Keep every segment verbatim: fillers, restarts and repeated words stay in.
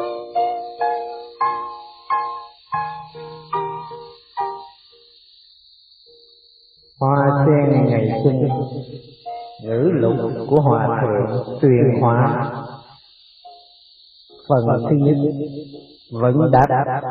Hoa sen ngày sinh, ngữ lục của Hòa Thượng Tuyền Hóa. Phần thứ nhất, vấn đáp.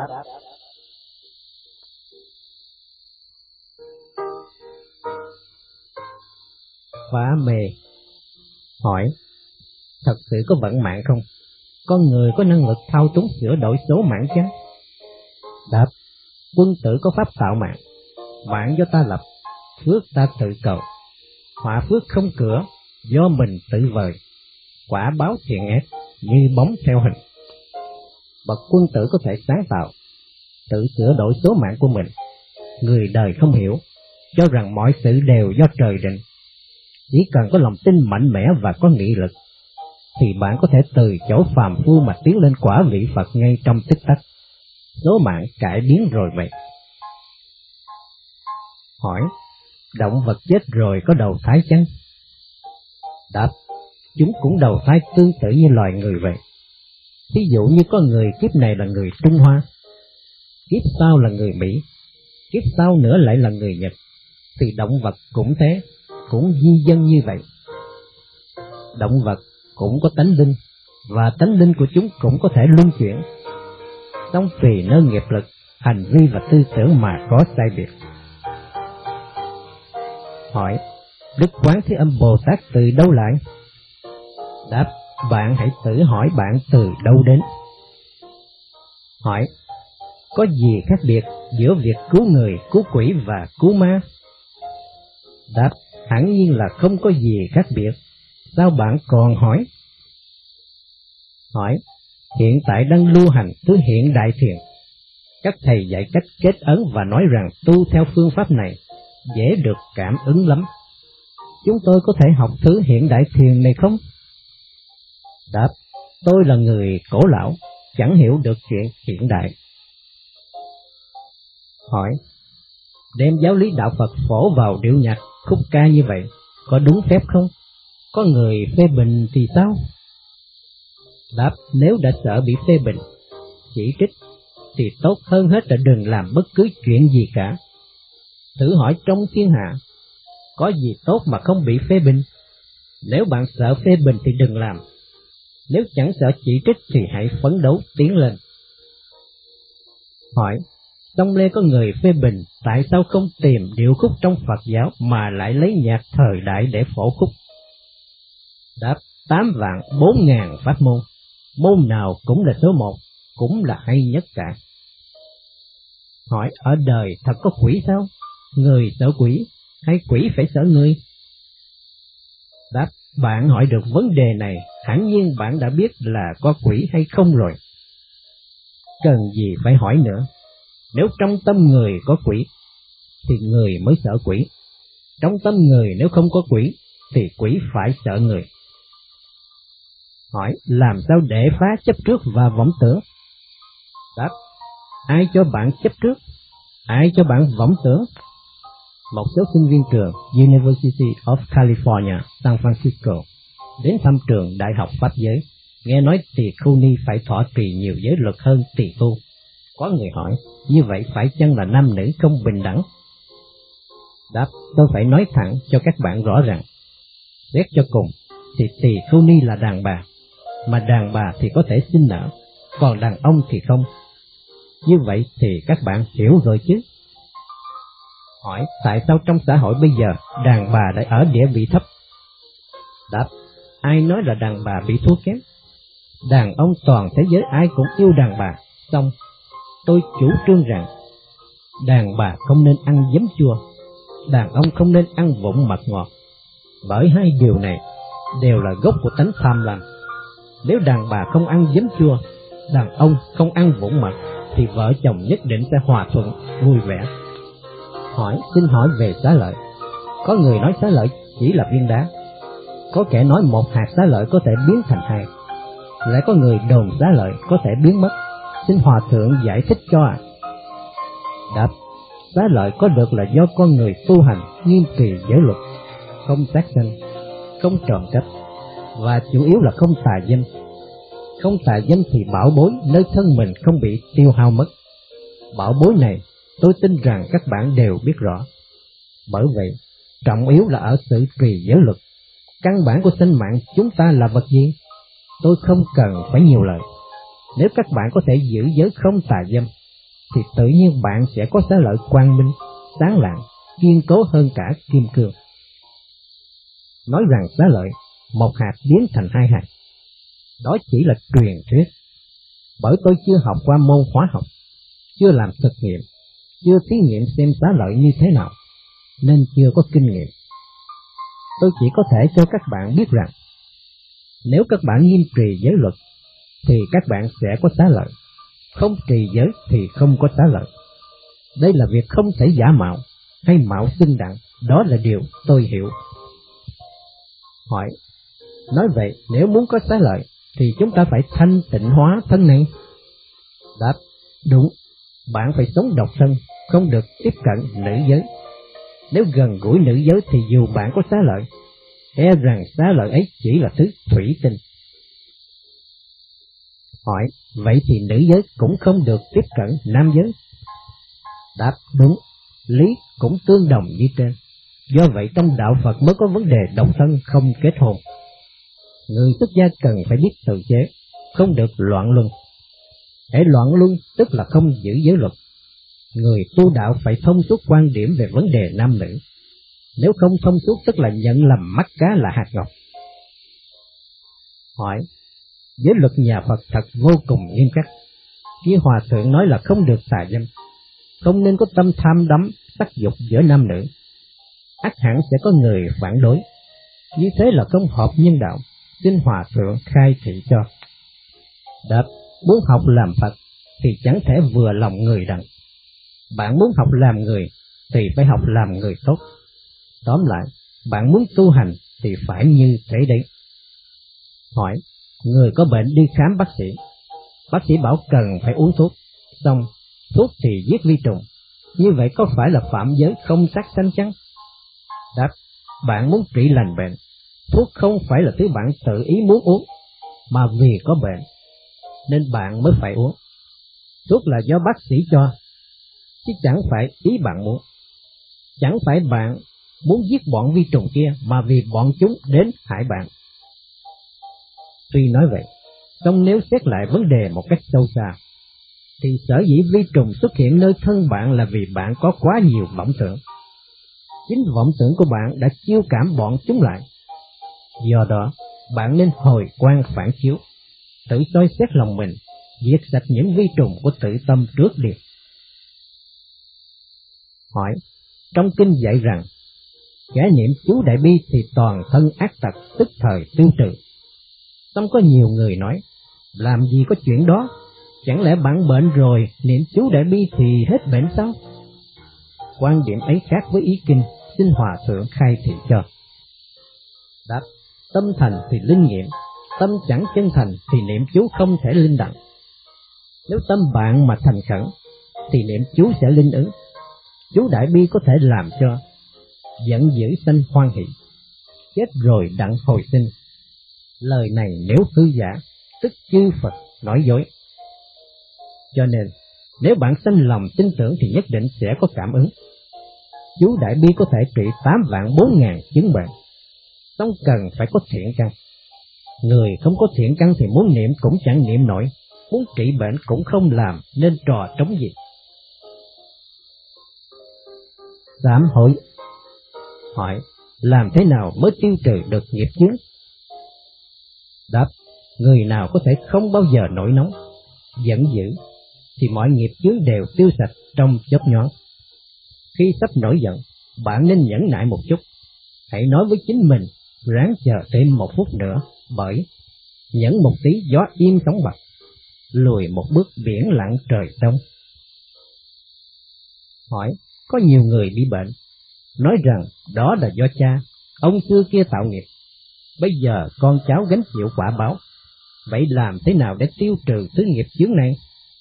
Phá mê hỏi: thật sự có vận mạng không? Con người có năng lực thao túng sửa đổi số mạng chăng? Đáp: quân tử có pháp tạo mạng, mạng do ta lập, phước ta tự cầu. Họa phước không cửa, do mình tự vời. Quả báo thiện ác, như bóng theo hình. Bậc quân tử có thể sáng tạo, tự sửa đổi số mạng của mình. Người đời không hiểu, cho rằng mọi sự đều do trời định. Chỉ cần có lòng tin mạnh mẽ và có nghị lực, thì bạn có thể từ chỗ phàm phu mà tiến lên quả vị Phật ngay trong tích tắc. Số mạng cải biến rồi vậy. Hỏi: động vật chết rồi có đầu thai chăng? Đáp: chúng cũng đầu thai tương tự như loài người vậy. Ví dụ như có người kiếp này là người Trung Hoa, kiếp sau là người Mỹ, kiếp sau nữa lại là người Nhật, thì động vật cũng thế, cũng di dân như vậy. Động vật cũng có tánh linh, và tánh linh của chúng cũng có thể luân chuyển, song tùy nơi nghiệp lực, hành vi và tư tưởng mà có sai biệt. Hỏi: Đức Quán Thế Âm Bồ Tát từ đâu lại? Đáp: bạn hãy tự hỏi bạn từ đâu đến. Hỏi: có gì khác biệt giữa việc cứu người, cứu quỷ và cứu ma? Đáp: hẳn nhiên là không có gì khác biệt. Sao bạn còn hỏi? Hỏi: hiện tại đang lưu hành thứ hiện đại thiền. Các thầy dạy cách kết ấn và nói rằng tu theo phương pháp này dễ được cảm ứng lắm. Chúng tôi có thể học thứ hiện đại thiền này không? Đáp: tôi là người cổ lão, chẳng hiểu được chuyện hiện đại. Hỏi: đem giáo lý đạo Phật phổ vào điệu nhạc, khúc ca như vậy, có đúng phép không? Có người phê bình thì sao? Đáp: nếu đã sợ bị phê bình, chỉ trích, thì tốt hơn hết là đừng làm bất cứ chuyện gì cả. Thử hỏi trong thiên hạ, có gì tốt mà không bị phê bình? Nếu bạn sợ phê bình thì đừng làm. Nếu chẳng sợ chỉ trích thì hãy phấn đấu tiến lên. Hỏi: trong lê có người phê bình, tại sao không tìm điệu khúc trong Phật giáo mà lại lấy nhạc thời đại để phổ khúc? Đáp: tám vạn bốn ngàn pháp môn, môn nào cũng là số một, cũng là hay nhất cả. Hỏi: ở đời thật có quỷ sao? Người sợ quỷ hay quỷ phải sợ người? Đáp: bạn hỏi được vấn đề này, hẳn nhiên bạn đã biết là có quỷ hay không rồi. Cần gì phải hỏi nữa. Nếu trong tâm người có quỷ, thì người mới sợ quỷ. Trong tâm người nếu không có quỷ, thì quỷ phải sợ người. Hỏi: làm sao để phá chấp trước và vọng tưởng? Đáp: ai cho bạn chấp trước? Ai cho bạn vọng tưởng? Một số sinh viên trường University of California, San Francisco đến thăm trường Đại học Pháp giới, nghe nói tỳ khưu ni phải thọ trì nhiều giới luật hơn tỳ tu. Có người hỏi: như vậy phải chăng là nam nữ không bình đẳng? Đáp: tôi phải nói thẳng cho các bạn rõ ràng. Xét cho cùng thì tỳ khưu ni là đàn bà, mà đàn bà thì có thể sinh nở, còn đàn ông thì không. Như vậy thì các bạn hiểu rồi chứ? Hỏi: tại sao trong xã hội bây giờ đàn bà lại ở địa vị thấp? Đáp: ai nói là đàn bà bị thua kém? Đàn ông toàn thế giới ai cũng yêu đàn bà. Xong tôi chủ trương rằng đàn bà không nên ăn giấm chua, đàn ông không nên ăn vụng mật ngọt, bởi hai điều này đều là gốc của tánh tham lam. Nếu đàn bà không ăn giấm chua, đàn ông không ăn vụng mật, thì vợ chồng nhất định sẽ hòa thuận, vui vẻ. Hỏi: xin hỏi về xá lợi. Có người nói xá lợi chỉ là viên đá, có kẻ nói một hạt xá lợi có thể biến thành hai, lại có người đồn xá lợi có thể biến mất. Xin hòa thượng giải thích cho ạ. À? Đáp: xá lợi có được là do con người tu hành nghiêm trì giới luật, không sát sanh, không trộm cắp, và chủ yếu là không tà dâm. Không tà dâm thì bảo bối nơi thân mình không bị tiêu hao mất. Bảo bối này tôi tin rằng các bạn đều biết rõ. Bởi vậy, trọng yếu là ở sự trì giới luật. Căn bản của sinh mạng chúng ta là vật gì? Tôi không cần phải nhiều lời. Nếu các bạn có thể giữ giới không tà dâm, thì tự nhiên bạn sẽ có xá lợi quang minh, sáng lạng, kiên cố hơn cả kim cương. Nói rằng xá lợi, một hạt biến thành hai hạt, đó chỉ là truyền thuyết. Bởi tôi chưa học qua môn hóa học, chưa làm thực nghiệm, chưa thí nghiệm xem xá lợi như thế nào, nên chưa có kinh nghiệm. Tôi chỉ có thể cho các bạn biết rằng, nếu các bạn nghiêm trì giới luật, thì các bạn sẽ có xá lợi. Không trì giới thì không có xá lợi. Đây là việc không thể giả mạo hay mạo xưng đặng, đó là điều tôi hiểu. Hỏi, nói vậy nếu muốn có xá lợi thì chúng ta phải thanh tịnh hóa thân này? Đáp, đúng, bạn phải sống độc thân, không được tiếp cận nữ giới. Nếu gần gũi nữ giới thì dù bạn có xá lợi, e rằng xá lợi ấy chỉ là thứ thủy tinh. Hỏi, vậy thì nữ giới cũng không được tiếp cận nam giới? Đáp, đúng, lý cũng tương đồng như trên. Do vậy trong đạo Phật mới có vấn đề độc thân không kết hôn. Người xuất gia cần phải biết tự chế, không được loạn luân. Hễ loạn luân tức là không giữ giới luật. Người tu đạo phải thông suốt quan điểm về vấn đề nam nữ. Nếu không thông suốt tức là nhận lầm mắt cá là hạt ngọc. Hỏi, giới luật nhà Phật thật vô cùng nghiêm khắc. Khi Hòa Thượng nói là không được tà dâm, không nên có tâm tham đắm sắc dục giữa nam nữ, ắt hẳn sẽ có người phản đối. Như thế là không hợp nhân đạo, xin Hòa Thượng khai thị cho. Đáp, muốn học làm Phật thì chẳng thể vừa lòng người đặng. Bạn muốn học làm người thì phải học làm người tốt. Tóm lại, bạn muốn tu hành thì phải như thế đấy. Hỏi, người có bệnh đi khám bác sĩ, bác sĩ bảo cần phải uống thuốc, xong thuốc thì giết vi trùng, như vậy có phải là phạm giới không sát sanh chăng? Đáp, bạn muốn trị lành bệnh, thuốc không phải là thứ bạn tự ý muốn uống, mà vì có bệnh nên bạn mới phải uống. Thuốc là do bác sĩ cho, chứ chẳng phải ý bạn muốn. Chẳng phải bạn muốn giết bọn vi trùng kia, mà vì bọn chúng đến hại bạn. Tuy nói vậy, song nếu xét lại vấn đề một cách sâu xa, thì sở dĩ vi trùng xuất hiện nơi thân bạn là vì bạn có quá nhiều vọng tưởng. Chính vọng tưởng của bạn đã chiêu cảm bọn chúng lại. Do đó, bạn nên hồi quang phản chiếu, tự soi xét lòng mình, diệt sạch những vi trùng của tự tâm trước đi. Hỏi, trong kinh dạy rằng, kẻ niệm chú đại bi thì toàn thân ác tật tức thời tiêu trừ. Xong có nhiều người nói, làm gì có chuyện đó, chẳng lẽ bạn bệnh rồi niệm chú đại bi thì hết bệnh sao? Quan điểm ấy khác với ý kinh, xin Hòa Thượng khai thị cho. Đáp, tâm thành thì linh nghiệm, tâm chẳng chân thành thì niệm chú không thể linh đặng. Nếu tâm bạn mà thành khẩn thì niệm chú sẽ linh ứng. Chú đại bi có thể làm cho giận dữ sanh hoan hỷ, chết rồi đặng hồi sinh. Lời này nếu hư giả, tức chư Phật nói dối. Cho nên, nếu bạn sanh lòng tin tưởng thì nhất định sẽ có cảm ứng. Chú đại bi có thể trị tám vạn bốn ngàn chứng bệnh, song cần phải có thiện căn. Người không có thiện căn thì muốn niệm cũng chẳng niệm nổi, muốn trị bệnh cũng không làm, nên trò trống gì. Sám hối. Hỏi, làm thế nào mới tiêu trừ được nghiệp chướng? Đáp, người nào có thể không bao giờ nổi nóng, giận dữ, thì mọi nghiệp chướng đều tiêu sạch trong chớp nhoáng. Khi sắp nổi giận, bạn nên nhẫn nại một chút. Hãy nói với chính mình, ráng chờ thêm một phút nữa, bởi nhẫn một tí gió im sóng bạc, lùi một bước biển lặng trời đông. Hỏi, có nhiều người bị bệnh, nói rằng đó là do cha, ông xưa kia tạo nghiệp, bây giờ con cháu gánh chịu quả báo. Vậy làm thế nào để tiêu trừ thứ nghiệp chướng này?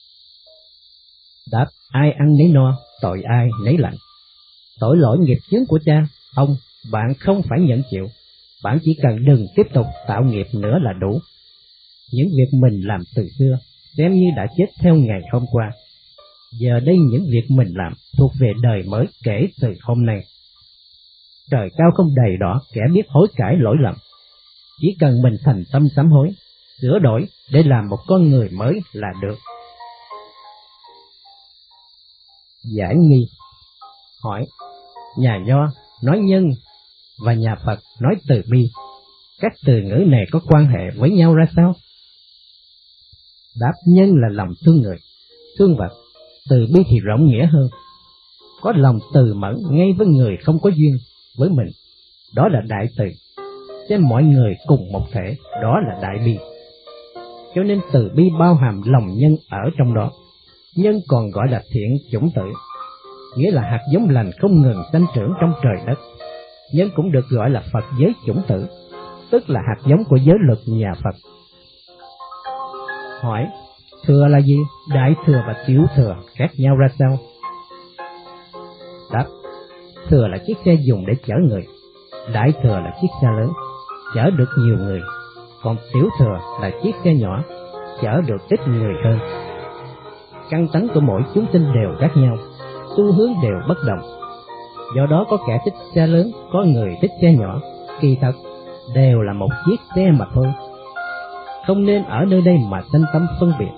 Đáp, ai ăn nấy no, tội ai nấy lạnh. Tội lỗi nghiệp chướng của cha, ông, bạn không phải nhận chịu. Bạn chỉ cần đừng tiếp tục tạo nghiệp nữa là đủ. những việc mình làm từ xưa xem như đã chết theo ngày hôm qua. Giờ đây những việc mình làm thuộc về đời mới kể từ hôm nay. Trời cao không đầy đỏ kẻ biết hối cải lỗi lầm. Chỉ cần mình thành tâm sám hối, sửa đổi để làm một con người mới là được. Giải nghi. Hỏi: nhà Nho nói nhân và nhà Phật nói từ bi, các từ ngữ này có quan hệ với nhau ra sao? Đáp: nhân là lòng thương người, thương vật, từ bi thì rộng nghĩa hơn. Có lòng từ mẫn ngay với người không có duyên với mình, đó là đại từ. Xem mọi người cùng một thể, đó là đại bi. Cho nên từ bi bao hàm lòng nhân ở trong đó. Nhân còn gọi là thiện chủng tử, nghĩa là hạt giống lành không ngừng sanh trưởng trong trời đất. Nhân cũng được gọi là Phật giới chủng tử, tức là hạt giống của giới luật nhà Phật. Hỏi: thừa là gì? Đại thừa và tiểu thừa khác nhau ra sao? Đáp: thừa là chiếc xe dùng để chở người, đại thừa là chiếc xe lớn, chở được nhiều người, còn tiểu thừa là chiếc xe nhỏ, chở được ít người hơn. Căn tánh của mỗi chúng sinh đều khác nhau, xu hướng đều bất đồng. Do đó có kẻ thích xe lớn, có người thích xe nhỏ, kỳ thật đều là một chiếc xe mà thôi. Không nên ở nơi đây mà sanh tâm phân biệt.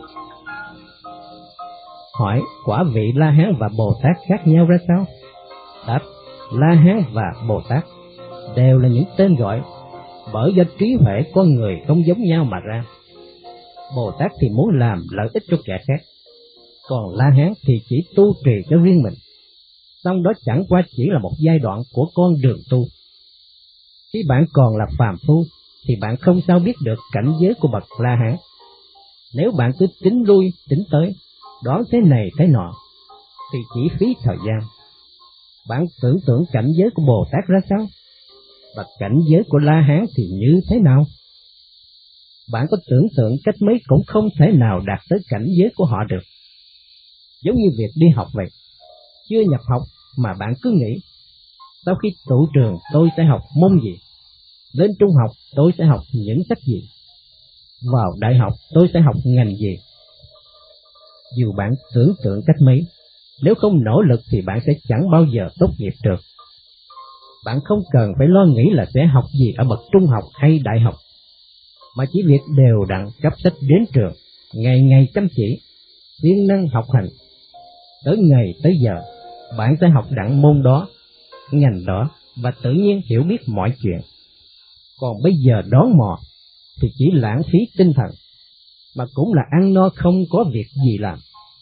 Hỏi: quả vị La Hán và Bồ Tát khác nhau ra sao? Đáp: La Hán và Bồ Tát đều là những tên gọi bởi do trí huệ con người không giống nhau mà ra. Bồ Tát thì muốn làm lợi ích cho kẻ khác, còn La Hán thì chỉ tu trì cho riêng mình. Song đó chẳng qua chỉ là một giai đoạn của con đường tu. Khi bạn còn là phàm phu thì bạn không sao biết được cảnh giới của bậc La Hán. Nếu bạn cứ tính lui tính tới, đoán thế này thế nọ thì chỉ phí thời gian. Bạn tưởng tượng cảnh giới của Bồ Tát ra sao? Và cảnh giới của La Hán thì như thế nào? Bạn có tưởng tượng cách mấy cũng không thể nào đạt tới cảnh giới của họ được. Giống như việc đi học vậy, chưa nhập học mà bạn cứ nghĩ sau khi tụ trường tôi sẽ học môn gì, lên trung học tôi sẽ học những sách gì, vào đại học tôi sẽ học ngành gì. Dù bạn tưởng tượng cách mấy, nếu không nỗ lực thì bạn sẽ chẳng bao giờ tốt nghiệp được. Bạn không cần phải lo nghĩ là sẽ học gì ở bậc trung học hay đại học, mà chỉ việc đều đặn cấp sách đến trường, ngày ngày chăm chỉ, siêng năng học hành. Tới ngày tới giờ, bạn sẽ học đặng môn đó, ngành đó và tự nhiên hiểu biết mọi chuyện. Còn bây giờ đón mò thì chỉ lãng phí tinh thần, mà cũng là ăn no không có việc gì làm.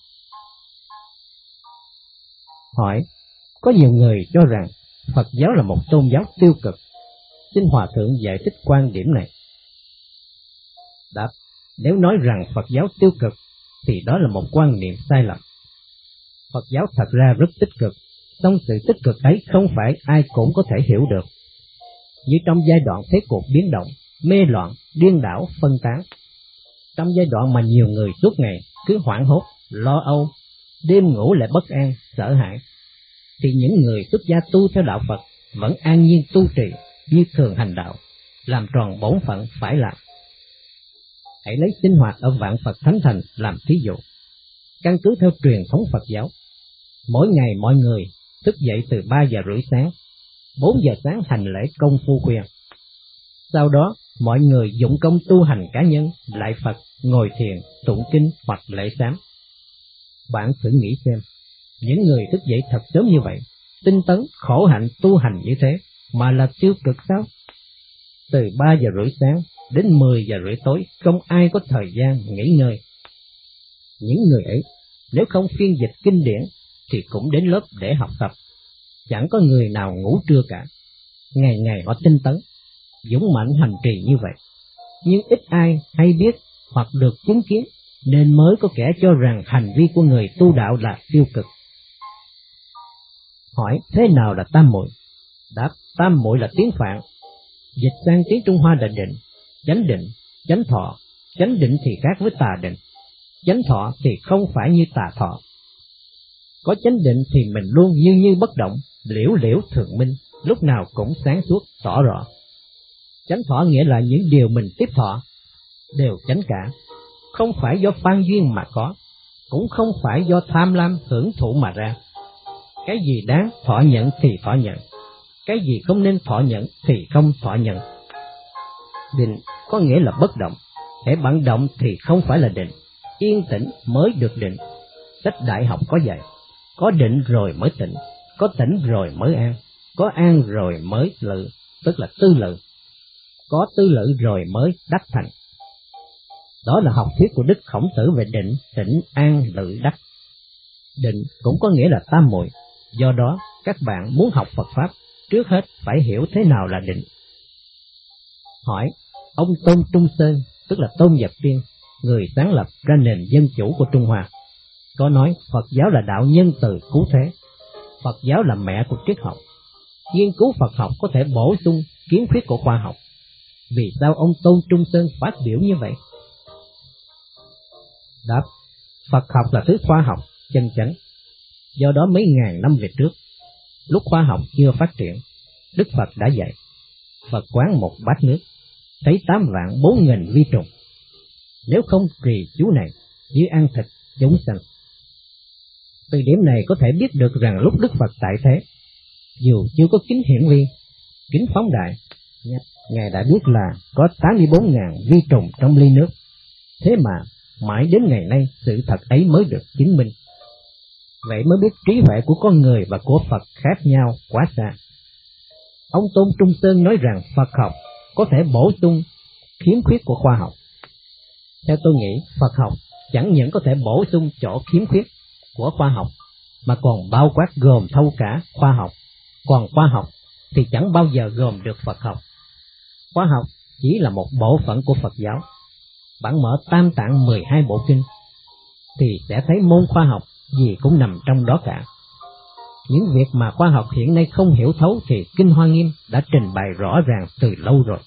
Hỏi: có nhiều người cho rằng Phật giáo là một tôn giáo tiêu cực, xin Hòa Thượng giải thích quan điểm này. Đáp: nếu nói rằng Phật giáo tiêu cực thì đó là một quan niệm sai lầm. Phật giáo thật ra rất tích cực, song sự tích cực ấy không phải ai cũng có thể hiểu được. Như trong giai đoạn thế cuộc biến động, mê loạn, điên đảo, phân tán, trong giai đoạn mà nhiều người suốt ngày cứ hoảng hốt, lo âu, đêm ngủ lại bất an, sợ hãi, thì những người xuất gia tu theo đạo Phật vẫn an nhiên tu trì như thường hành đạo, làm tròn bổn phận phải làm. Hãy lấy sinh hoạt ở Vạn Phật Thánh Thành làm thí dụ. Căn cứ theo truyền thống Phật giáo, mỗi ngày mọi người thức dậy từ ba giờ rưỡi sáng, bốn giờ sáng hành lễ công phu khuya. Sau đó, mọi người dụng công tu hành cá nhân, lại Phật, ngồi thiền, tụng kinh hoặc lễ sám. Bạn thử nghĩ xem, những người thức dậy thật sớm như vậy, tinh tấn, khổ hạnh tu hành như thế, mà là tiêu cực sao? Từ ba giờ rưỡi sáng đến mười giờ rưỡi tối, không ai có thời gian nghỉ ngơi. Những người ấy, nếu không phiên dịch kinh điển, thì cũng đến lớp để học tập. Chẳng có người nào ngủ trưa cả. Ngày ngày họ tinh tấn, dũng mạnh hành trì như vậy. Nhưng ít ai hay biết hoặc được chứng kiến, nên mới có kẻ cho rằng hành vi của người tu đạo là tiêu cực. Hỏi: thế nào là tam muội? Đáp: tam muội là tiếng Phạn, dịch sang tiếng Trung Hoa là định, chánh định, chánh thọ. Chánh định thì khác với tà định, chánh thọ thì không phải như tà thọ. Có chánh định thì mình luôn như như bất động, liễu liễu thường minh, lúc nào cũng sáng suốt tỏ rõ. Chánh thọ nghĩa là những điều mình tiếp thọ, đều chánh cả, không phải do phan duyên mà có, cũng không phải do tham lam hưởng thụ mà ra. Cái gì đáng thọ nhận thì thọ nhận, cái gì không nên thọ nhận thì không thọ nhận. Định có nghĩa là bất động, hễ bạn động thì không phải là định, yên tĩnh mới được định. Sách đại học có dạy, có định rồi mới tĩnh, có tĩnh rồi mới an, có an rồi mới lự, tức là tư lự, có tư lự rồi mới đắc thành. Đó là học thuyết của Đức Khổng Tử về định, tĩnh, an, lự, đắc. Định cũng có nghĩa là tam muội, do đó các bạn muốn học Phật Pháp, trước hết phải hiểu thế nào là định. Hỏi, ông Tôn Trung Sơn, tức là Tôn Vật Tiên, người sáng lập ra nền dân chủ của Trung Hoa, có nói Phật giáo là đạo nhân từ cứu thế, Phật giáo là mẹ của triết học. Nghiên cứu Phật học có thể bổ sung kiến thuyết của khoa học. Vì sao ông Tôn Trung Sơn phát biểu như vậy? Đáp, Phật học là thứ khoa học chân chánh. Do đó mấy ngàn năm về trước, lúc khoa học chưa phát triển, Đức Phật đã dạy, Phật quán một bát nước, thấy tám vạn bốn nghìn vi trùng. Nếu không trì chú này, như ăn thịt chúng sanh. Từ điểm này có thể biết được rằng lúc Đức Phật tại thế, dù chưa có kính hiển vi, kính phóng đại, Ngài đã biết là có tám mươi bốn nghìn vi trùng trong ly nước. Thế mà mãi đến ngày nay sự thật ấy mới được chứng minh. Vậy mới biết trí huệ của con người và của Phật khác nhau quá xa. Ông Tôn Trung Sơn nói rằng Phật học có thể bổ sung khiếm khuyết của khoa học. Theo tôi nghĩ, Phật học chẳng những có thể bổ sung chỗ khiếm khuyết của khoa học, mà còn bao quát gồm thâu cả khoa học. Còn khoa học thì chẳng bao giờ gồm được Phật học. Khoa học chỉ là một bộ phận của Phật giáo. Bạn mở Tam Tạng mười hai bộ kinh thì sẽ thấy môn khoa học gì cũng nằm trong đó cả. Những việc mà khoa học hiện nay không hiểu thấu thì Kinh Hoa Nghiêm đã trình bày rõ ràng từ lâu rồi.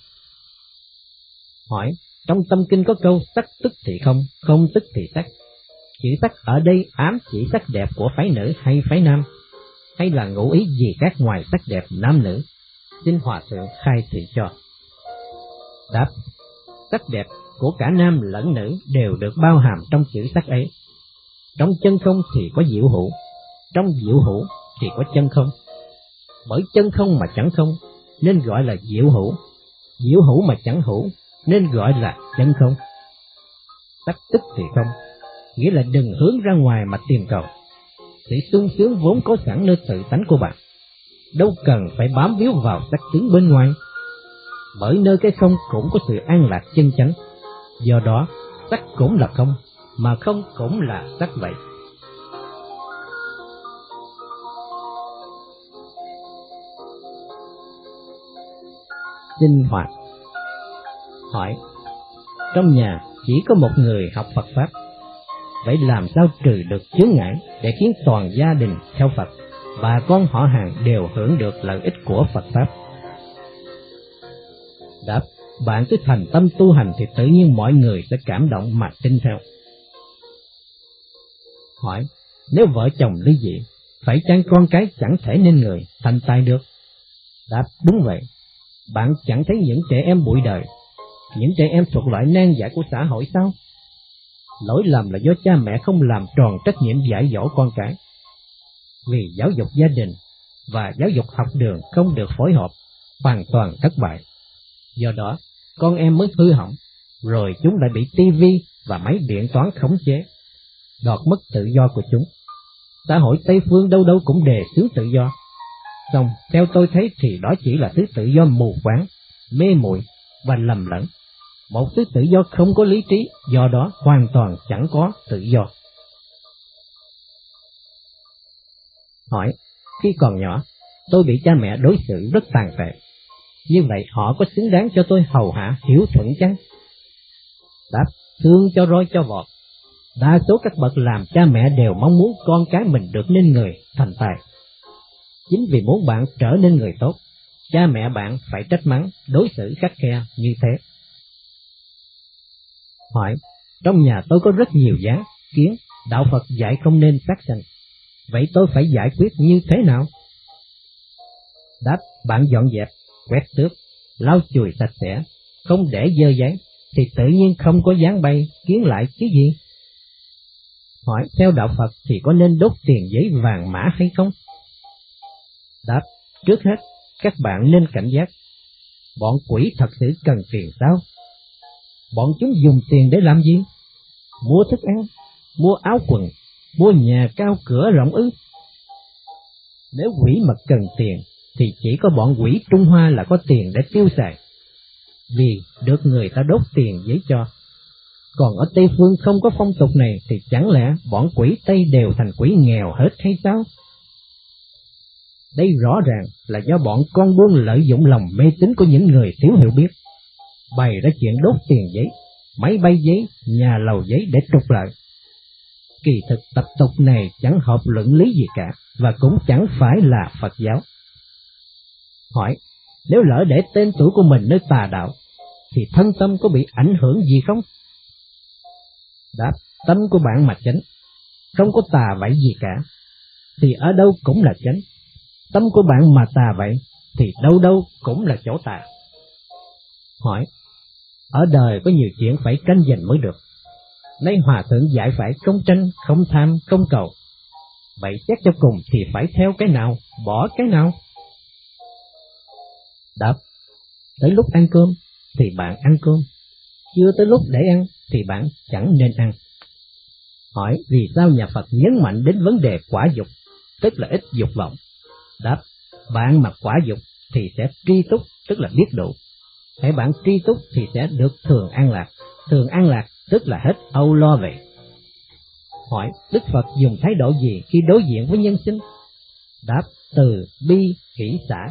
Hỏi, trong tâm kinh có câu sắc tức thì không, không tức thì sắc. Chữ sắc ở đây ám chỉ sắc đẹp của phái nữ hay phái nam, hay là ngụ ý gì khác ngoài sắc đẹp nam nữ? Xin Hòa Thượng khai thị cho. Đáp, sắc đẹp của cả nam lẫn nữ đều được bao hàm trong chữ sắc ấy. Trong chân không thì có diệu hữu, trong diệu hữu thì có chân không. Bởi chân không mà chẳng không nên gọi là diệu hữu, diệu hữu mà chẳng hữu nên gọi là chân không. Sắc tức thì không, nghĩa là đừng hướng ra ngoài mà tìm cầu. Sự sung sướng vốn có sẵn nơi tự tánh của bạn, đâu cần phải bám víu vào sắc tướng bên ngoài. Bởi nơi cái không cũng có sự an lạc chân chánh. Do đó, sắc cũng là không, mà không cũng là sắc vậy. Sinh hoạt. Hỏi, trong nhà chỉ có một người học Phật Pháp, vậy làm sao trừ được chướng ngại để khiến toàn gia đình theo Phật, bà con họ hàng đều hưởng được lợi ích của Phật Pháp? Đáp, bạn cứ thành tâm tu hành thì tự nhiên mọi người sẽ cảm động mà tin theo. Hỏi, nếu vợ chồng ly dị, phải chăng con cái chẳng thể nên người, thành tài được? Đáp, đúng vậy. Bạn chẳng thấy những trẻ em bụi đời, những trẻ em thuộc loại nan giải của xã hội sao? Lỗi lầm là do cha mẹ không làm tròn trách nhiệm dạy dỗ con cái. Vì giáo dục gia đình và giáo dục học đường không được phối hợp, hoàn toàn thất bại. Do đó, con em mới hư hỏng, rồi chúng lại bị tivi và máy điện toán khống chế, đoạt mất tự do của chúng. Xã hội Tây phương đâu đâu cũng đề xướng tự do. Xong, theo tôi thấy thì đó chỉ là thứ tự do mù quáng, mê muội và lầm lẫn. Một thứ tự do không có lý trí, do đó hoàn toàn chẳng có tự do. Hỏi, khi còn nhỏ, tôi bị cha mẹ đối xử rất tàn tệ. Như vậy họ có xứng đáng cho tôi hầu hạ hiếu thuận chăng? Đáp, thương cho roi cho vọt. Đa số các bậc làm cha mẹ đều mong muốn con cái mình được nên người, thành tài. Chính vì muốn bạn trở nên người tốt, cha mẹ bạn phải trách mắng, đối xử khắt khe như thế. Hỏi, trong nhà tôi có rất nhiều dáng, kiến, đạo Phật dạy không nên sát sanh. Vậy tôi phải giải quyết như thế nào? Đáp, bạn dọn dẹp, quét tước, lau chùi sạch sẽ, không để dơ giấy, thì tự nhiên không có dáng bay kiến lại chứ gì. Hỏi theo đạo Phật thì có nên đốt tiền giấy vàng mã hay không? Đáp, trước hết các bạn nên cảnh giác. Bọn quỷ thật sự cần tiền sao? Bọn chúng dùng tiền để làm gì? Mua thức ăn, mua áo quần, mua nhà cao cửa rộng ư? Nếu quỷ mà cần tiền thì chỉ có bọn quỷ Trung Hoa là có tiền để tiêu xài, vì được người ta đốt tiền giấy cho. Còn ở Tây Phương không có phong tục này thì chẳng lẽ bọn quỷ Tây đều thành quỷ nghèo hết hay sao? Đây rõ ràng là do bọn con buôn lợi dụng lòng mê tín của những người thiếu hiểu biết, bày ra chuyện đốt tiền giấy, máy bay giấy, nhà lầu giấy để trục lợi. Kỳ thực tập tục này chẳng hợp luận lý gì cả, và cũng chẳng phải là Phật giáo. Hỏi, nếu lỡ để tên tuổi của mình nơi tà đạo, thì thân tâm có bị ảnh hưởng gì không? Đáp, tâm của bạn mà chánh, không có tà vậy gì cả, thì ở đâu cũng là chánh. Tâm của bạn mà tà vậy, thì đâu đâu cũng là chỗ tà. Hỏi, ở đời có nhiều chuyện phải tranh giành mới được. Nay Hòa Thượng dạy phải không tranh, không tham, không cầu. Vậy xét cho cùng thì phải theo cái nào, bỏ cái nào? Đáp, tới lúc ăn cơm thì bạn ăn cơm, chưa tới lúc để ăn thì bạn chẳng nên ăn. Hỏi, vì sao nhà Phật nhấn mạnh đến vấn đề quả dục, tức là ít dục vọng? Đáp, bạn mà quả dục thì sẽ tri túc, tức là biết đủ. Hễ bạn tri túc thì sẽ được thường an lạc, thường an lạc tức là hết âu lo về. Hỏi, Đức Phật dùng thái độ gì khi đối diện với nhân sinh? Đáp, từ bi hỷ xả.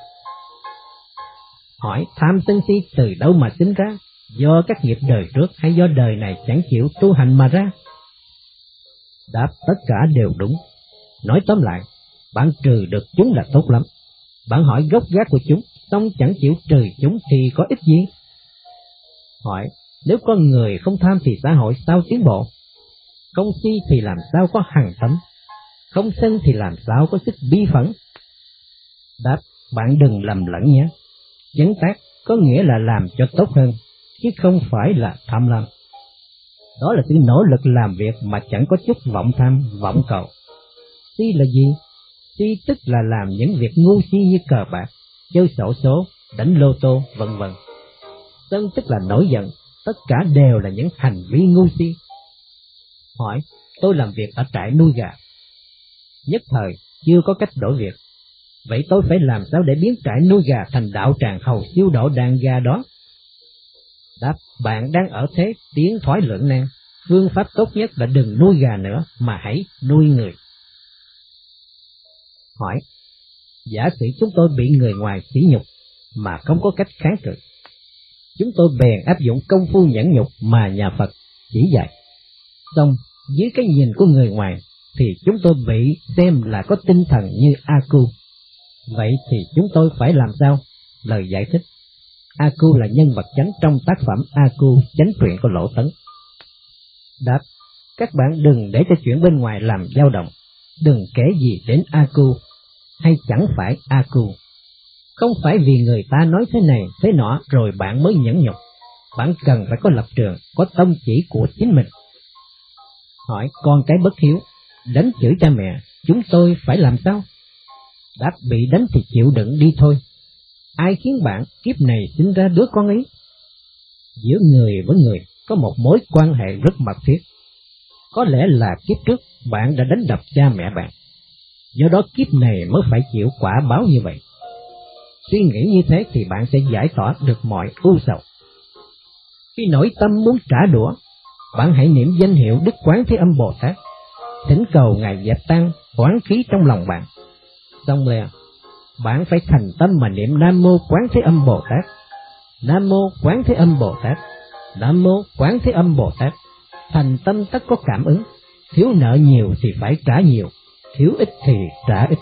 Hỏi, tham sân si từ đâu mà sinh ra? Do các nghiệp đời trước hay do đời này chẳng chịu tu hành mà ra? Đáp, tất cả đều đúng. Nói tóm lại, bạn trừ được chúng là tốt lắm. Bạn hỏi gốc gác của chúng, xong chẳng chịu trừ chúng thì có ích gì? Hỏi, nếu con người không tham thì xã hội sao tiến bộ? Không si thì làm sao có hằng tấm? Không sân thì làm sao có sức bi phẫn? Đáp, bạn đừng lầm lẫn nhé. Chánh tác có nghĩa là làm cho tốt hơn, chứ không phải là tham lam. Đó là sự nỗ lực làm việc mà chẳng có chút vọng tham, vọng cầu. Si là gì? Si tức là làm những việc ngu si như cờ bạc, chơi xổ số, đánh lô tô, vân vân. Sân tức là nổi giận, tất cả đều là những hành vi ngu si. Hỏi, tôi làm việc ở trại nuôi gà, nhất thời chưa có cách đổi việc, vậy tôi phải làm sao để biến trại nuôi gà thành đạo tràng hầu siêu độ đàn gà đó? Đáp, bạn đang ở thế tiến thoái lưỡng nan, phương pháp tốt nhất là đừng nuôi gà nữa mà hãy nuôi người. Hỏi, giả sử chúng tôi bị người ngoài sỉ nhục mà không có cách kháng cự, chúng tôi bèn áp dụng công phu nhẫn nhục mà nhà Phật chỉ dạy. Xong dưới cái nhìn của người ngoài thì chúng tôi bị xem là có tinh thần như A Cu. Vậy thì chúng tôi phải làm sao? Lời giải thích, A Cu là nhân vật chánh trong tác phẩm A Cu chánh truyện của Lỗ Tấn. Đáp, các bạn đừng để cho chuyện bên ngoài làm dao động, đừng kể gì đến A Cu hay chẳng phải A Cu. Không phải vì người ta nói thế này thế nọ rồi bạn mới nhẫn nhục. Bạn cần phải có lập trường, có tông chỉ của chính mình. Hỏi, con cái bất hiếu đánh chửi cha mẹ, chúng tôi phải làm sao? Đáp, bị đánh thì chịu đựng đi thôi. Ai khiến bạn kiếp này sinh ra đứa con ấy? Giữa người với người có một mối quan hệ rất mật thiết. Có lẽ là kiếp trước bạn đã đánh đập cha mẹ bạn, do đó kiếp này mới phải chịu quả báo như vậy. Suy nghĩ như thế thì bạn sẽ giải tỏa được mọi ưu sầu. Khi nổi tâm muốn trả đũa, bạn hãy niệm danh hiệu Đức Quán Thế Âm Bồ Tát, thỉnh cầu Ngài dẹp tan oán khí trong lòng bạn. Xong rồi bạn phải thành tâm mà niệm Nam Mô Quán Thế Âm Bồ Tát, Nam Mô Quán Thế Âm Bồ Tát, Nam Mô Quán Thế Âm Bồ Tát. Thành tâm tất có cảm ứng, thiếu nợ nhiều thì phải trả nhiều, thiếu ít thì trả ít.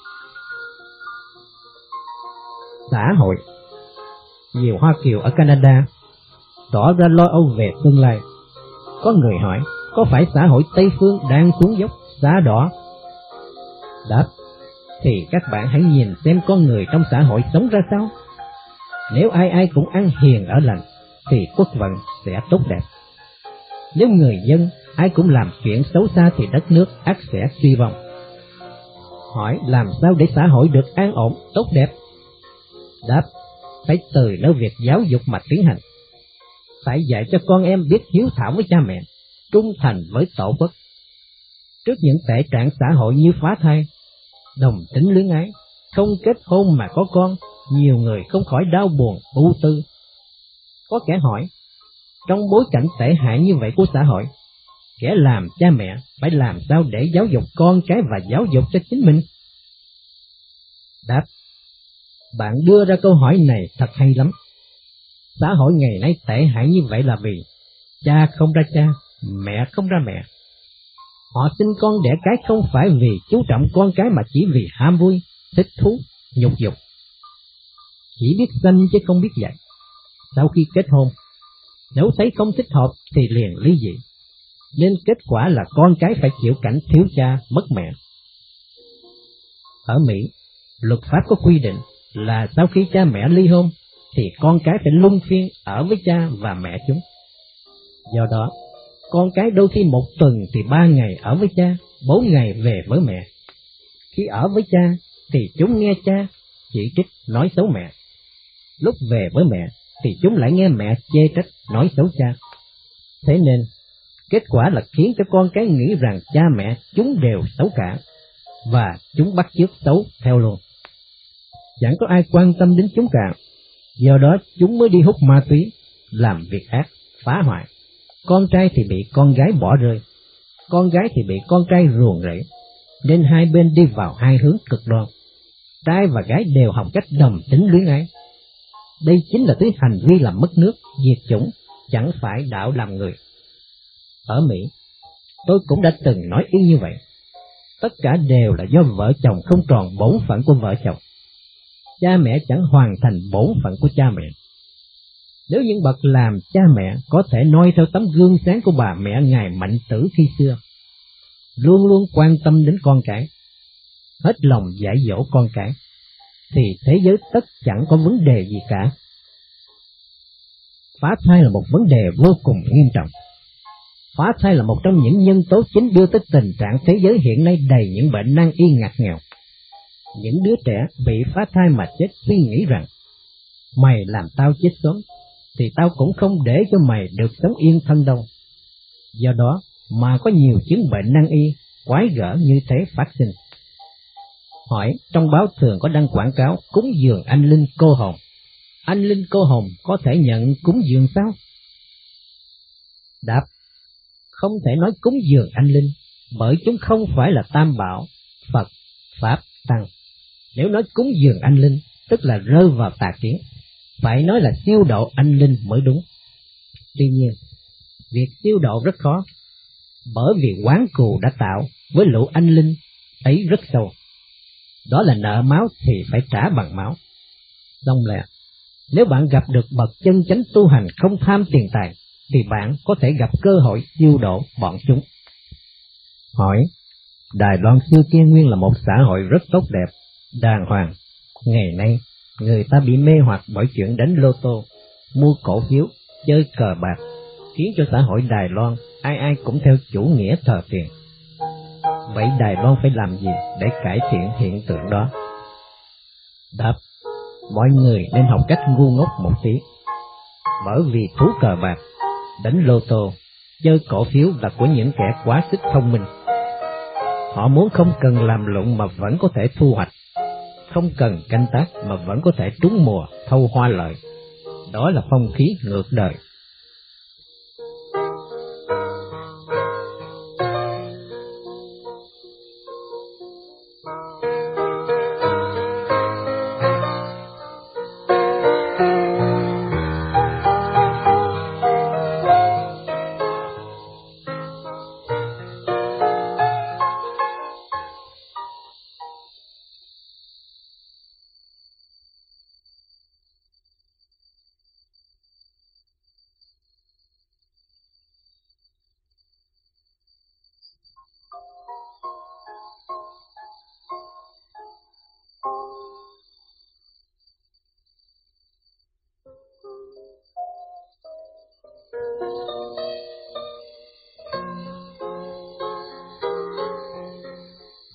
Xã hội. Nhiều Hoa Kiều ở Canada tỏ ra lo âu về tương lai. Có người hỏi, có phải xã hội Tây Phương đang xuống dốc, giá đỏ? Đáp, thì các bạn hãy nhìn xem con người trong xã hội sống ra sao. Nếu ai ai cũng ăn hiền ở lành, thì quốc vận sẽ tốt đẹp. Nếu người dân ai cũng làm chuyện xấu xa thì đất nước ắt sẽ suy vong. Hỏi làm sao để xã hội được an ổn, tốt đẹp? Đáp, phải từ nơi việc giáo dục mà tiến hành. Phải dạy cho con em biết hiếu thảo với cha mẹ, trung thành với tổ quốc. Trước những tệ trạng xã hội như phá thai, đồng tính luyến ái, không kết hôn mà có con, nhiều người không khỏi đau buồn, ưu tư. Có kẻ hỏi, trong bối cảnh tệ hại như vậy của xã hội, kẻ làm cha mẹ phải làm sao để giáo dục con cái và giáo dục cho chính mình? Đáp, bạn đưa ra câu hỏi này thật hay lắm. Xã hội ngày nay tệ hại như vậy là vì cha không ra cha, mẹ không ra mẹ. Họ sinh con đẻ cái không phải vì chú trọng con cái mà chỉ vì ham vui, thích thú, nhục dục. Chỉ biết sanh chứ không biết dạy. Sau khi kết hôn, nếu thấy không thích hợp thì liền ly dị, nên kết quả là con cái phải chịu cảnh thiếu cha, mất mẹ. Ở Mỹ, luật pháp có quy định là sau khi cha mẹ ly hôn thì con cái phải luân phiên ở với cha và mẹ chúng. Do đó, con cái đôi khi một tuần thì ba ngày ở với cha, bốn ngày về với mẹ. Khi ở với cha thì chúng nghe cha chỉ trích, nói xấu mẹ. Lúc về với mẹ thì chúng lại nghe mẹ chê trách, nói xấu cha. Thế nên, kết quả là khiến cho con cái nghĩ rằng cha mẹ chúng đều xấu cả, và chúng bắt chước xấu theo luôn. Chẳng có ai quan tâm đến chúng cả, do đó chúng mới đi hút ma túy, làm việc ác, phá hoại. Con trai thì bị con gái bỏ rơi, con gái thì bị con trai ruồng rẫy, nên hai bên đi vào hai hướng cực đoan. Trai và gái đều học cách đồng tính luyến ái. Đây chính là thứ hành vi làm mất nước, diệt chủng, chẳng phải đạo làm người. Ở Mỹ, tôi cũng đã từng nói y như vậy. Tất cả đều là do vợ chồng không tròn bổn phận của vợ chồng. Cha mẹ chẳng hoàn thành bổn phận của cha mẹ. Nếu những bậc làm cha mẹ có thể noi theo tấm gương sáng của bà mẹ ngài Mạnh Tử khi xưa, luôn luôn quan tâm đến con cái, hết lòng dạy dỗ con cái, thì thế giới tất chẳng có vấn đề gì cả. Phá thai là một vấn đề vô cùng nghiêm trọng. Phá thai là một trong những nhân tố chính đưa tới tình trạng thế giới hiện nay đầy những bệnh nan y ngặt nghèo. Những đứa trẻ bị phá thai mà chết suy nghĩ rằng, mày làm tao chết sớm, thì tao cũng không để cho mày được sống yên thân đâu. Do đó mà có nhiều chứng bệnh nan y, quái gở như thế phát sinh. Hỏi, trong báo thường có đăng quảng cáo cúng dường anh linh cô hồn. Anh linh cô hồn có thể nhận cúng dường sao? Đáp, không thể nói cúng dường anh linh, bởi chúng không phải là tam bảo, Phật, Pháp, Tăng. Nếu nói cúng dường anh linh, tức là rơi vào tà kiến. Phải nói là siêu độ anh linh mới đúng. Tuy nhiên, việc siêu độ rất khó, bởi vì oán cù đã tạo với lũ anh linh ấy rất sâu. Đó là nợ máu thì phải trả bằng máu. Xong là, nếu bạn gặp được bậc chân chánh tu hành không tham tiền tài, thì bạn có thể gặp cơ hội siêu độ bọn chúng. Hỏi, Đài Loan xưa kia nguyên là một xã hội rất tốt đẹp, đàng hoàng. Ngày nay, người ta bị mê hoặc bởi chuyện đánh lô tô, mua cổ phiếu, chơi cờ bạc, khiến cho xã hội Đài Loan ai ai cũng theo chủ nghĩa thờ tiền. Vậy Đài Loan phải làm gì để cải thiện hiện tượng đó? Đáp, mọi người nên học cách ngu ngốc một tí. Bởi vì thú cờ bạc, đánh lô tô, chơi cổ phiếu là của những kẻ quá sức thông minh. Họ muốn không cần làm lụng mà vẫn có thể thu hoạch, không cần canh tác mà vẫn có thể trúng mùa, thâu hoa lợi. Đó là phong khí ngược đời.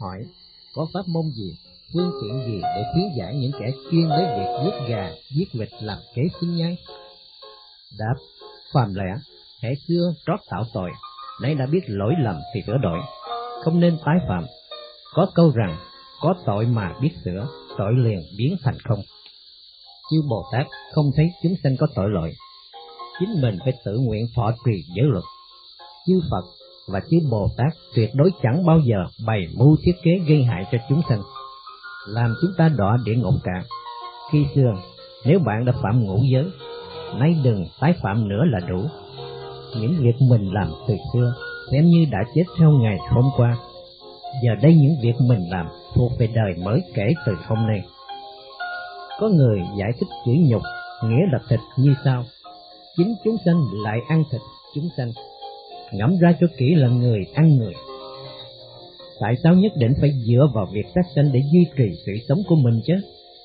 Hỏi, có pháp môn gì, phương tiện gì để khuyến giải những kẻ chuyên lấy việc giết gà, giết vịt làm kế sinh nhai? Đáp, phàm lẽ, hễ xưa trót tạo tội, nay đã biết lỗi lầm thì sửa đổi, không nên tái phạm. Có câu rằng, có tội mà biết sửa, tội liền biến thành không. Chư Bồ Tát không thấy chúng sanh có tội lỗi, chính mình phải tự nguyện thọ trì giới luật. Chư Phật và chư Bồ Tát tuyệt đối chẳng bao giờ bày mưu thiết kế gây hại cho chúng sanh, làm chúng ta đọa địa ngục cả. Khi xưa, nếu bạn đã phạm ngũ giới, nay đừng tái phạm nữa là đủ. Những việc mình làm từ xưa xem như đã chết theo ngày hôm qua. Giờ đây những việc mình làm thuộc về đời mới kể từ hôm nay. Có người giải thích chữ nhục nghĩa là thịt như sau: chính chúng sanh lại ăn thịt chúng sanh. Ngẫm ra cho kỹ là người ăn người. Tại sao nhất định phải dựa vào việc sát sanh để duy trì sự sống của mình chứ?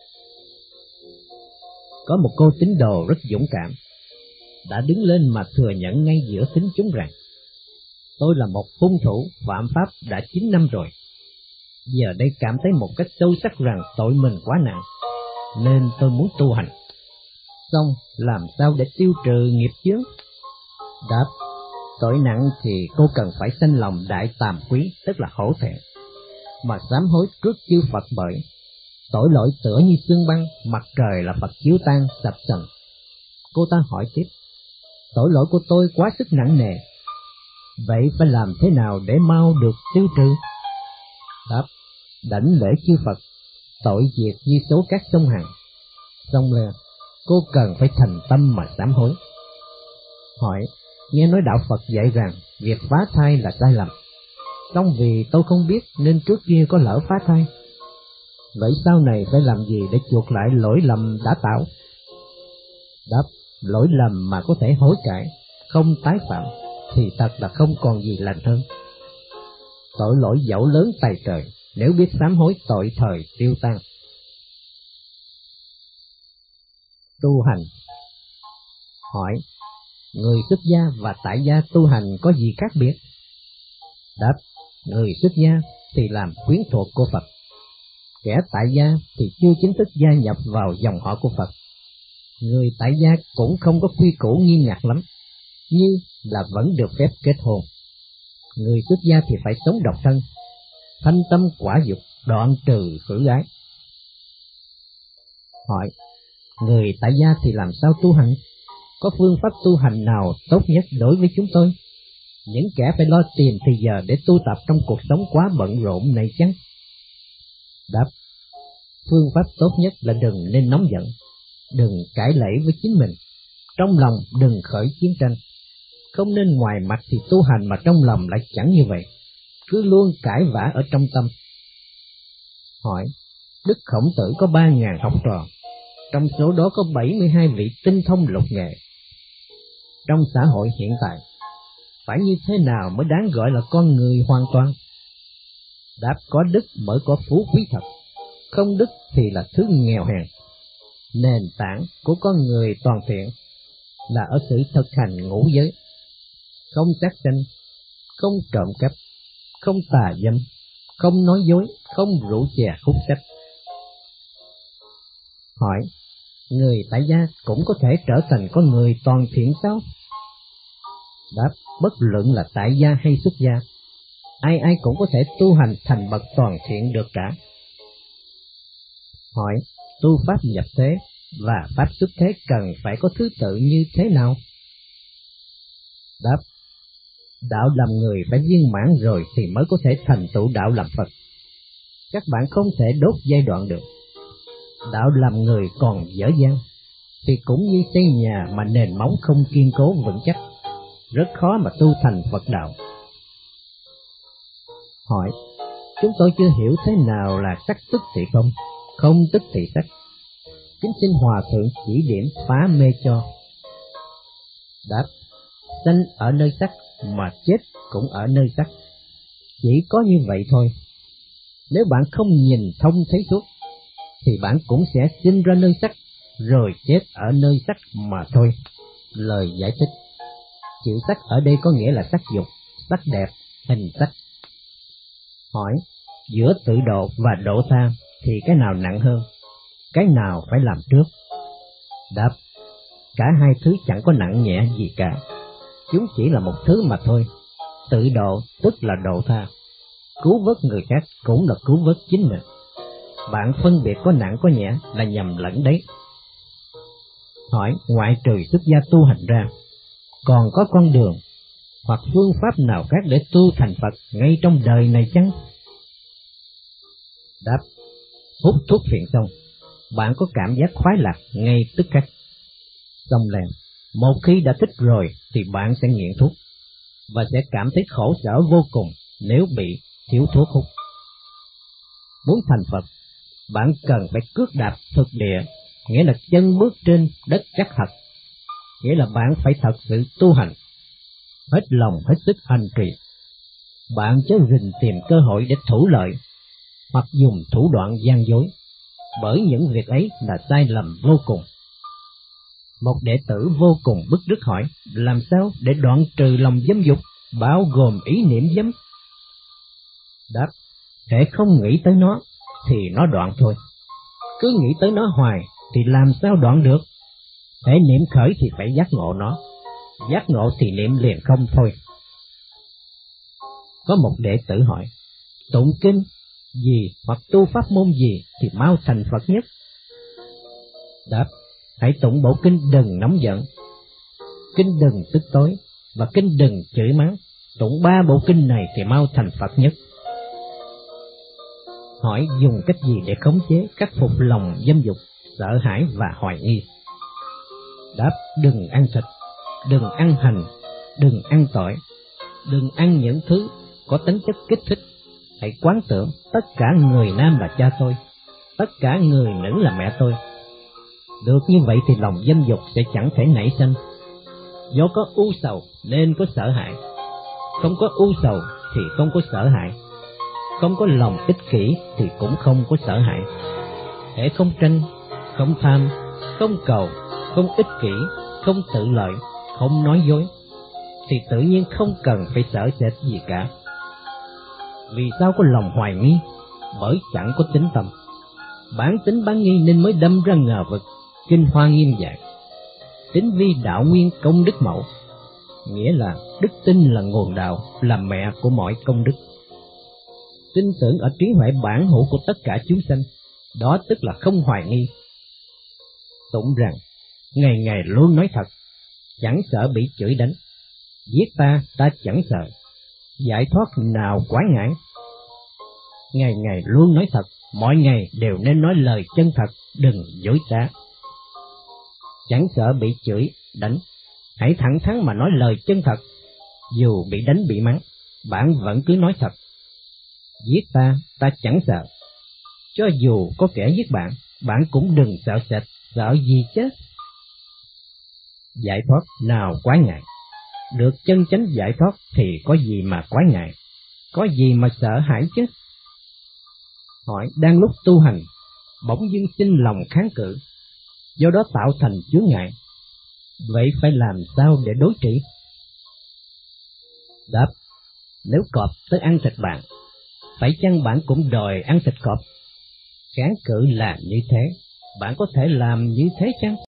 Có một cô tín đồ rất dũng cảm, đã đứng lên mà thừa nhận ngay giữa thính chúng rằng: tôi là một hung thủ phạm pháp đã chín năm rồi. Giờ đây cảm thấy một cách sâu sắc rằng tội mình quá nặng, nên tôi muốn tu hành. Xong làm sao để tiêu trừ nghiệp chướng? Đáp, tội nặng thì cô cần phải sanh lòng đại tàm quý, tức là hổ thẹn, mà sám hối trước chư Phật. Bởi tội lỗi tựa như xương băng, mặt trời là Phật chiếu tan sập sần. Cô ta hỏi tiếp, tội lỗi của tôi quá sức nặng nề, vậy phải làm thế nào để mau được tiêu trừ? Đáp, đảnh lễ chư Phật, tội diệt như số các sông Hằng. Xong lên, cô cần phải thành tâm mà sám hối. Hỏi, nghe nói đạo Phật dạy rằng việc phá thai là sai lầm, xong vì tôi không biết nên trước kia có lỡ phá thai. Vậy sau này phải làm gì để chuộc lại lỗi lầm đã tạo? Đáp, lỗi lầm mà có thể hối cải, không tái phạm, thì thật là không còn gì lành hơn. Tội lỗi dẫu lớn tày trời, nếu biết sám hối tội thời tiêu tan. Tu hành. Hỏi, người xuất gia và tại gia tu hành có gì khác biệt? Đáp, người xuất gia thì làm quyến thuộc của Phật, kẻ tại gia thì chưa chính thức gia nhập vào dòng họ của Phật. Người tại gia cũng không có quy củ nghiêm ngặt lắm, như là vẫn được phép kết hôn. Người xuất gia thì phải sống độc thân, thanh tâm quả dục, đoạn trừ khử ái. Hỏi, người tại gia thì làm sao tu hành? Có phương pháp tu hành nào tốt nhất đối với chúng tôi, những kẻ phải lo tìm thì giờ để tu tập trong cuộc sống quá bận rộn này chăng? Đáp, phương pháp tốt nhất là đừng nên nóng giận, đừng cãi lẫy với chính mình, trong lòng đừng khởi chiến tranh. Không nên ngoài mặt thì tu hành mà trong lòng lại chẳng như vậy, cứ luôn cãi vã ở trong tâm. Hỏi, Đức Khổng Tử có ba ngàn học trò, trong số đó có bảy mươi hai vị tinh thông lục nghệ. Trong xã hội hiện tại, phải như thế nào mới đáng gọi là con người hoàn toàn? Đáp, có đức mới có phú quý thật, không đức thì là thứ nghèo hèn. Nền tảng của con người toàn thiện là ở sự thực hành ngũ giới: không sát sanh, không trộm cắp, không tà dâm, không nói dối, không rượu chè hút sách. Hỏi, người tại gia cũng có thể trở thành con người toàn thiện sao? Đáp, bất luận là tại gia hay xuất gia, ai ai cũng có thể tu hành thành bậc toàn thiện được cả. Hỏi, tu pháp nhập thế và pháp xuất thế cần phải có thứ tự như thế nào? Đáp, đạo làm người phải viên mãn rồi thì mới có thể thành tựu đạo làm Phật. Các bạn không thể đốt giai đoạn được. Đạo làm người còn dở dang, thì cũng như xây nhà mà nền móng không kiên cố vững chắc, rất khó mà tu thành Phật đạo. Hỏi, chúng tôi chưa hiểu thế nào là sắc tức thì không, không tức thì sắc. Kính xin Hòa Thượng chỉ điểm phá mê cho. Đáp, sanh ở nơi sắc mà chết cũng ở nơi sắc, chỉ có như vậy thôi. Nếu bạn không nhìn thông thấy suốt, thì bạn cũng sẽ sinh ra nơi sắc, rồi chết ở nơi sắc mà thôi. Lời giải thích, chữ sắc ở đây có nghĩa là sắc dục, sắc đẹp, hình sắc. Hỏi, giữa tự độ và độ tha thì cái nào nặng hơn? Cái nào phải làm trước? Đáp: cả hai thứ chẳng có nặng nhẹ gì cả. Chúng chỉ là một thứ mà thôi. Tự độ tức là độ tha. Cứu vớt người khác cũng là cứu vớt chính mình. Bạn phân biệt có nặng có nhẹ là nhầm lẫn đấy. Hỏi: ngoại trừ xuất gia tu hành ra, còn có con đường hoặc phương pháp nào khác để tu thành Phật ngay trong đời này chăng? Đáp: hút thuốc phiện xong, bạn có cảm giác khoái lạc ngay tức khắc. Xong liền, một khi đã thích rồi thì bạn sẽ nghiện thuốc và sẽ cảm thấy khổ sở vô cùng nếu bị thiếu thuốc hút. Muốn thành Phật, bạn cần phải cước đạp thực địa, nghĩa là chân bước trên đất chắc thật, nghĩa là bạn phải thật sự tu hành, hết lòng hết sức hành trì. Bạn chớ rình tìm cơ hội để thủ lợi hoặc dùng thủ đoạn gian dối, bởi những việc ấy là sai lầm vô cùng. Một đệ tử vô cùng bức rứt hỏi: làm sao để đoạn trừ lòng dâm dục, bao gồm ý niệm dâm? Đáp: hễ không nghĩ tới nó thì nó đoạn thôi. Cứ nghĩ tới nó hoài thì làm sao đoạn được? Hễ niệm khởi thì phải giác ngộ nó, giác ngộ thì niệm liền không thôi. Có một đệ tử hỏi: tụng kinh gì hoặc tu pháp môn gì thì mau thành Phật nhất? Đáp: hãy tụng bộ kinh đừng nóng giận, kinh đừng tức tối và kinh đừng chửi mắng. Tụng ba bộ kinh này thì mau thành Phật nhất. Hỏi: dùng cách gì để khống chế, khắc phục lòng dâm dục, sợ hãi và hoài nghi? Đáp: đừng ăn thịt, đừng ăn hành, đừng ăn tỏi, đừng ăn những thứ có tính chất kích thích. Hãy quán tưởng tất cả người nam là cha tôi, tất cả người nữ là mẹ tôi. Được như vậy thì lòng dâm dục sẽ chẳng thể nảy sinh. Do có u sầu nên có sợ hãi, không có u sầu thì không có sợ hãi, không có lòng ích kỷ thì cũng không có sợ hãi. Hễ không tranh, không tham, không cầu, không ích kỷ, không tự lợi, không nói dối, thì tự nhiên không cần phải sợ sệt gì cả. Vì sao có lòng hoài nghi? Bởi chẳng có tín tâm. Bản tính bán nghi nên mới đâm ra ngờ vực. Kinh Hoa Nghiêm dạy: tín vi đạo nguyên công đức mẫu, nghĩa là đức tin là nguồn đạo, là mẹ của mọi công đức. Tin tưởng ở trí huệ bản hữu của tất cả chúng sanh, đó tức là không hoài nghi. Tụng rằng: ngày ngày luôn nói thật, chẳng sợ bị chửi đánh. Giết ta, ta chẳng sợ, giải thoát nào quái ngại. Ngày ngày luôn nói thật, mọi ngày đều nên nói lời chân thật, đừng dối trá. Chẳng sợ bị chửi, đánh, hãy thẳng thắn mà nói lời chân thật. Dù bị đánh bị mắng, bạn vẫn cứ nói thật. Giết ta, ta chẳng sợ. Cho dù có kẻ giết bạn, bạn cũng đừng sợ sệt, sợ gì chứ? Giải thoát nào quái ngại. Được chân chánh giải thoát thì có gì mà quái ngại, có gì mà sợ hãi chứ? Hỏi: đang lúc tu hành, bỗng dưng sinh lòng kháng cự, do đó tạo thành chướng ngại, vậy phải làm sao để đối trị? Đáp: nếu cọp tới ăn thịt bạn, phải chăng bạn cũng đòi ăn thịt cọp? Kháng cự là như thế, bạn có thể làm như thế chăng?